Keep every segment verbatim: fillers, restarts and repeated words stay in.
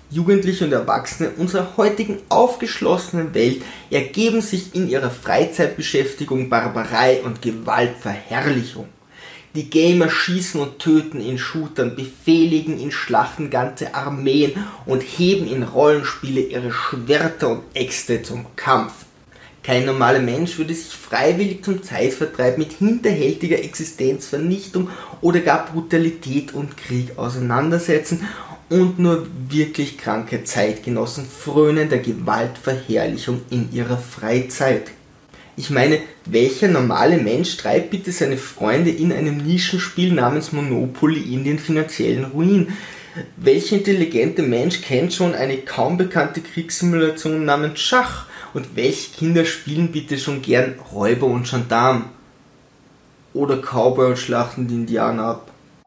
Jugendliche und Erwachsene unserer heutigen aufgeschlossenen Welt ergeben sich in ihrer Freizeitbeschäftigung Barbarei und Gewaltverherrlichung. Die Gamer schießen und töten in Shootern, befehligen in Schlachten ganze Armeen und heben in Rollenspiele ihre Schwerter und Äxte zum Kampf. Kein normaler Mensch würde sich freiwillig zum Zeitvertreib mit hinterhältiger Existenzvernichtung oder gar Brutalität und Krieg auseinandersetzen, und nur wirklich kranke Zeitgenossen frönen der Gewaltverherrlichung in ihrer Freizeit. Ich meine, welcher normale Mensch treibt bitte seine Freunde in einem Nischenspiel namens Monopoly in den finanziellen Ruin? Welcher intelligente Mensch kennt schon eine kaum bekannte Kriegssimulation namens Schach? Und welche Kinder spielen bitte schon gern Räuber und Gendarm? Oder Cowboy und schlachten die Indianer ab?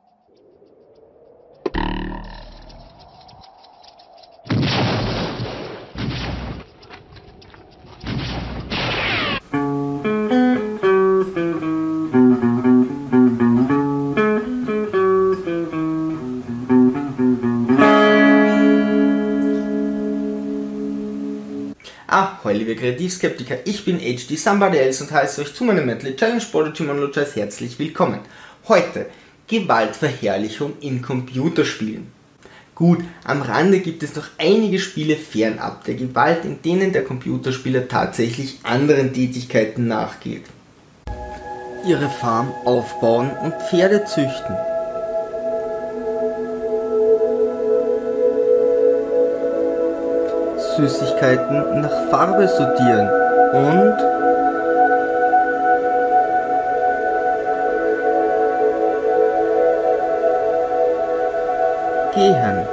Ah, hallo liebe Kreativskeptiker, ich bin H D Somebody Else und heiße euch zu meinem Mentally Challenge Prodigy Monologize herzlich willkommen. Heute Gewaltverherrlichung in Computerspielen. Gut, am Rande gibt es noch einige Spiele fernab der Gewalt, in denen der Computerspieler tatsächlich anderen Tätigkeiten nachgeht. Ihre Farm aufbauen und Pferde züchten. Süßigkeiten nach Farbe sortieren und gehen.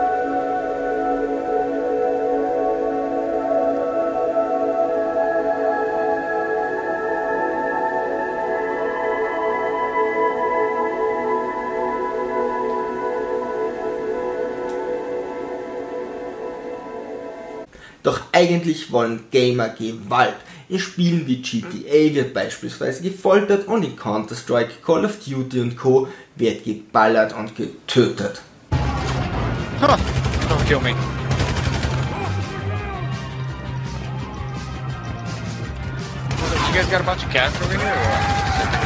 Doch eigentlich wollen Gamer Gewalt. In Spielen wie G T A wird beispielsweise gefoltert und in Counter-Strike, Call of Duty und Co. wird geballert und getötet. Huh, don't kill me. You guys got a bunch of cats over here? Or?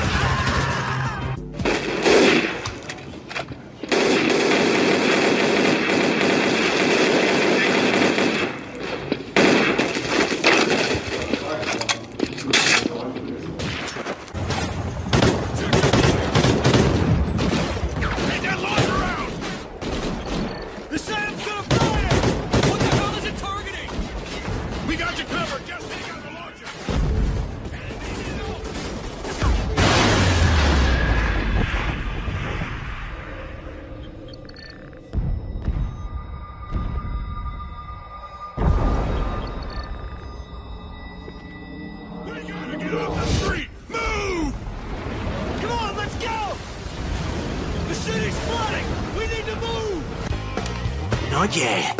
Not yet.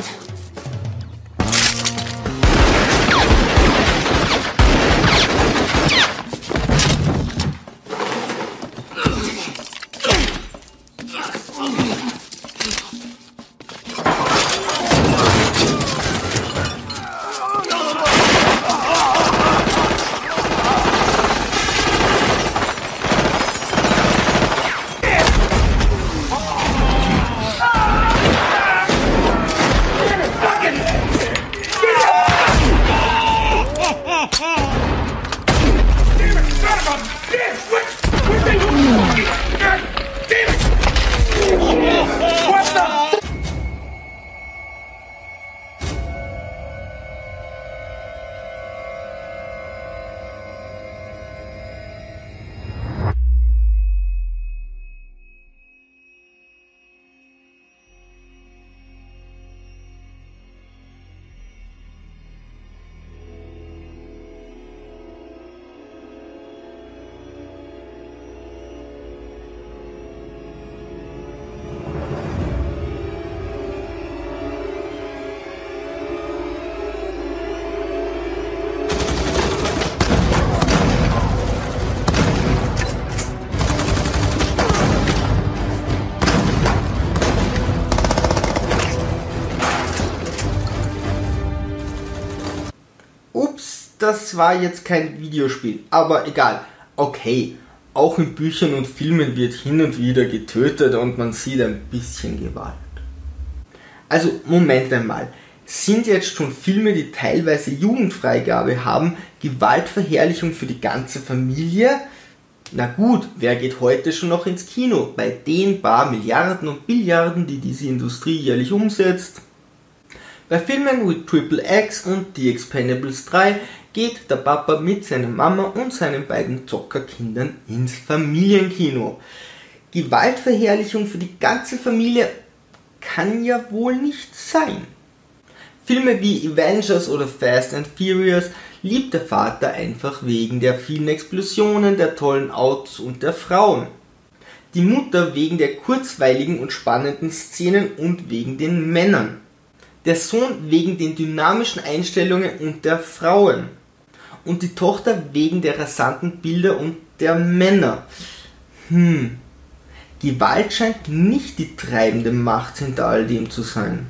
das war jetzt kein Videospiel, aber egal. Okay, auch in Büchern und Filmen wird hin und wieder getötet und man sieht ein bisschen Gewalt. Also Moment einmal, sind jetzt schon Filme, die teilweise Jugendfreigabe haben, Gewaltverherrlichung für die ganze Familie? Na gut, wer geht heute schon noch ins Kino? Bei den paar Milliarden und Billiarden, die diese Industrie jährlich umsetzt. Bei Filmen wie Triple X und The Expendables drei geht der Papa mit seiner Mama und seinen beiden Zockerkindern ins Familienkino. Gewaltverherrlichung für die ganze Familie kann ja wohl nicht sein. Filme wie Avengers oder Fast and Furious liebt der Vater einfach wegen der vielen Explosionen, der tollen Autos und der Frauen. Die Mutter wegen der kurzweiligen und spannenden Szenen und wegen den Männern. Der Sohn wegen den dynamischen Einstellungen und der Frauen. Und die Tochter wegen der rasanten Bilder und der Männer. Hm, Gewalt scheint nicht die treibende Macht hinter all dem zu sein.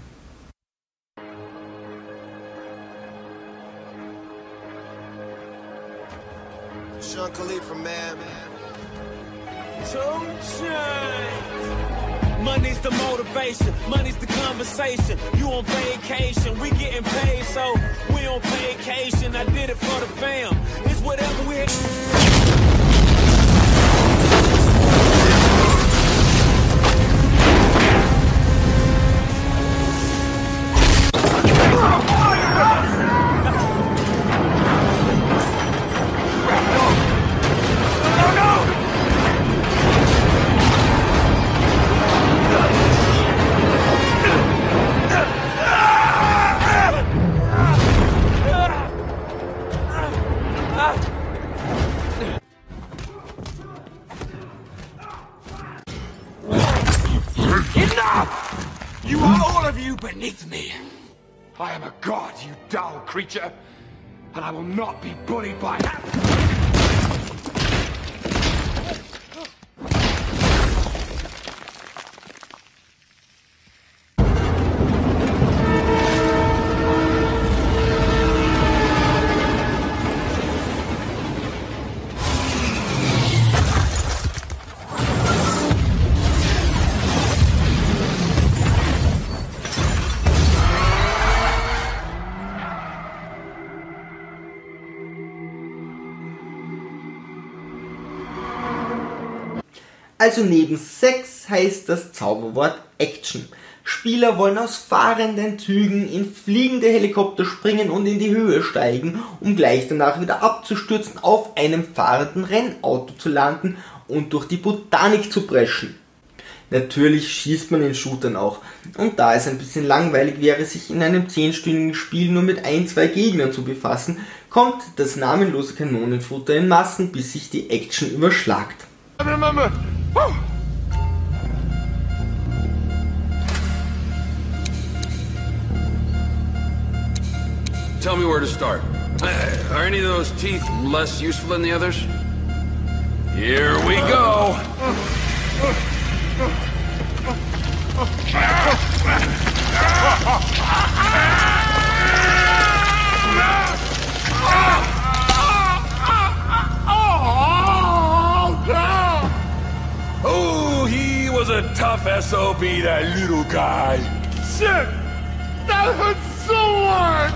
Sean Khalifa, man. Money's the motivation, money's the conversation. You on vacation, we getting paid, so we on vacation. I did it for the fam. It's whatever we. You are all of you beneath me. I am a god, you dull creature, and I will not be bullied by that. Also neben Sex heißt das Zauberwort Action. Spieler wollen aus fahrenden Zügen in fliegende Helikopter springen und in die Höhe steigen, um gleich danach wieder abzustürzen, auf einem fahrenden Rennauto zu landen und durch die Botanik zu preschen. Natürlich schießt man in Shootern auch, und da es ein bisschen langweilig wäre, sich in einem zehnstündigen Spiel nur mit ein, zwei Gegnern zu befassen, kommt das namenlose Kanonenfutter in Massen, bis sich die Action überschlagt. Tell me where to start. Uh, are any of those teeth less useful than the others? Here we go! Oh, he was a tough S O B, that little guy. Shit! That hurts so hard!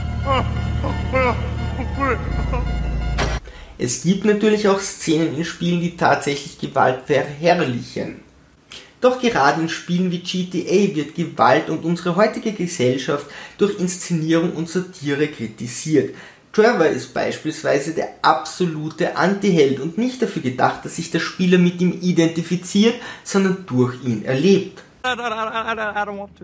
Es gibt natürlich auch Szenen in Spielen, die tatsächlich Gewalt verherrlichen. Doch gerade in Spielen wie G T A wird Gewalt und unsere heutige Gesellschaft durch Inszenierung und Satire kritisiert. Trevor ist beispielsweise der absolute Antiheld und nicht dafür gedacht, dass sich der Spieler mit ihm identifiziert, sondern durch ihn erlebt. I, I, I, I don't want to.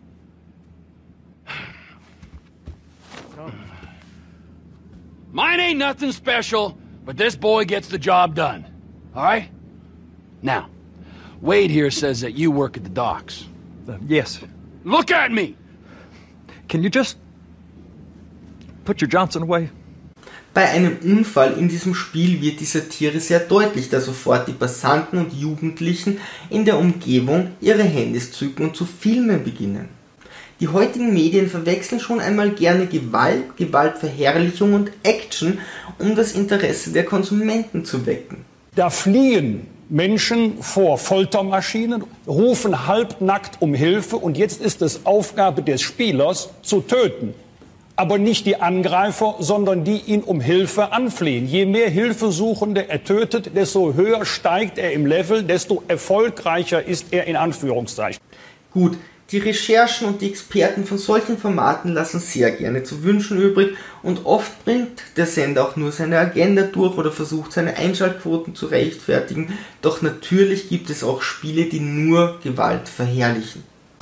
Mine ain't nothing special, but this boy gets the job done. All right? Now, Wade here says that you work at the docks. Uh, yes. Look at me! Can you just put your Johnson away? Bei einem Unfall in diesem Spiel wird die Satire sehr deutlich, da sofort die Passanten und Jugendlichen in der Umgebung ihre Handys zücken und zu filmen beginnen. Die heutigen Medien verwechseln schon einmal gerne Gewalt, Gewaltverherrlichung und Action, um das Interesse der Konsumenten zu wecken. Da fliehen Menschen vor Foltermaschinen, rufen halbnackt um Hilfe und jetzt ist es Aufgabe des Spielers zu töten. Aber nicht die Angreifer, sondern die ihn um Hilfe anflehen. Je mehr Hilfesuchende er tötet, desto höher steigt er im Level, desto erfolgreicher ist er in Anführungszeichen. Gut, die Recherchen und die Experten von solchen Formaten lassen sehr gerne zu wünschen übrig und oft bringt der Sender auch nur seine Agenda durch oder versucht seine Einschaltquoten zu rechtfertigen. Doch natürlich gibt es auch Spiele, die nur Gewalt verherrlichen.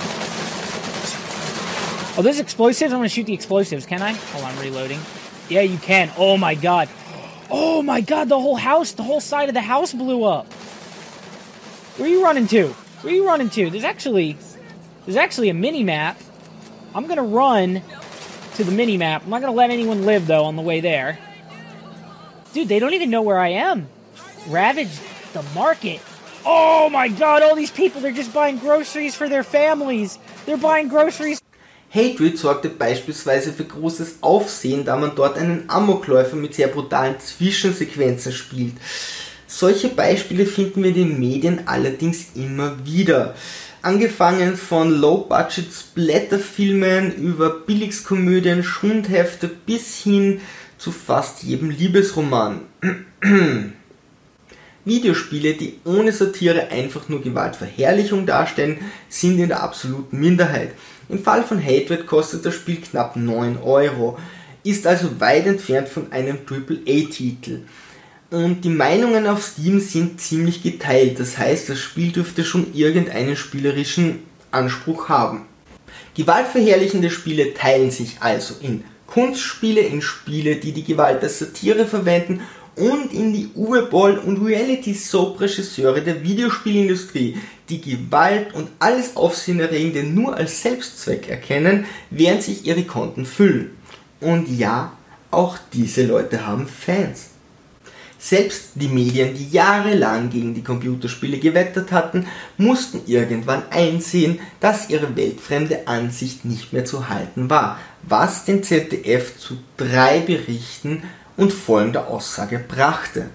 Oh, there's explosives? I'm gonna shoot the explosives, can I? Hold on, I'm reloading. Yeah, you can. Oh my god. Oh my god, the whole house, the whole side of the house blew up. Where are you running to? Where are you running to? There's actually, there's actually a mini-map. I'm gonna run to the mini-map. I'm not gonna let anyone live, though, on the way there. Dude, they don't even know where I am. Ravaged the market. Oh my god, all these people, they're just buying groceries for their families. They're buying groceries. Hatred sorgte beispielsweise für großes Aufsehen, da man dort einen Amokläufer mit sehr brutalen Zwischensequenzen spielt. Solche Beispiele finden wir in den Medien allerdings immer wieder. Angefangen von Low-Budget-Splatter-Filmen über Billigskomödien, Schundhefte bis hin zu fast jedem Liebesroman. Videospiele, die ohne Satire einfach nur Gewaltverherrlichung darstellen, sind in der absoluten Minderheit. Im Fall von Hatred kostet das Spiel knapp neun Euro, ist also weit entfernt von einem Triple A Titel. Und die Meinungen auf Steam sind ziemlich geteilt, das heißt, das Spiel dürfte schon irgendeinen spielerischen Anspruch haben. Gewaltverherrlichende Spiele teilen sich also in Kunstspiele, in Spiele, die die Gewalt als Satire verwenden und in die Uwe-Boll- und Reality-Soap-Regisseure der Videospielindustrie, die Gewalt und alles Aufsehenerregende nur als Selbstzweck erkennen, während sich ihre Konten füllen. Und ja, auch diese Leute haben Fans. Selbst die Medien, die jahrelang gegen die Computerspiele gewettert hatten, mussten irgendwann einsehen, dass ihre weltfremde Ansicht nicht mehr zu halten war, was den Z D F zu drei Berichten und folgender Aussage brachte.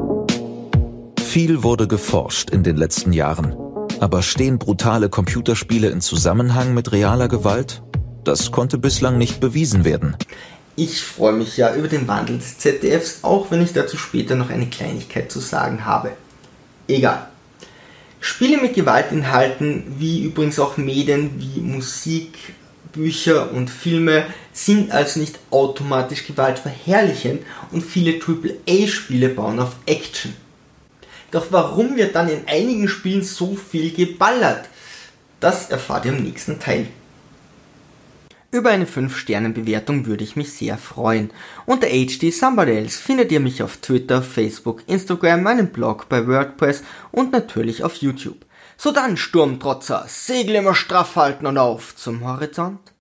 Viel wurde geforscht in den letzten Jahren. Aber stehen brutale Computerspiele in Zusammenhang mit realer Gewalt? Das konnte bislang nicht bewiesen werden. Ich freue mich ja über den Wandel des Z D Fs, auch wenn ich dazu später noch eine Kleinigkeit zu sagen habe. Egal. Spiele mit Gewaltinhalten, wie übrigens auch Medien wie Musik, Bücher und Filme, sind also nicht automatisch gewaltverherrlichend und viele Triple A Spiele bauen auf Action. Doch warum wird dann in einigen Spielen so viel geballert? Das erfahrt ihr im nächsten Teil. Über eine fünf Sterne Bewertung würde ich mich sehr freuen. Unter H D Somebody Else findet ihr mich auf Twitter, Facebook, Instagram, meinem Blog, bei WordPress und natürlich auf YouTube. So dann, Sturmtrotzer, Segel immer straff halten und auf zum Horizont.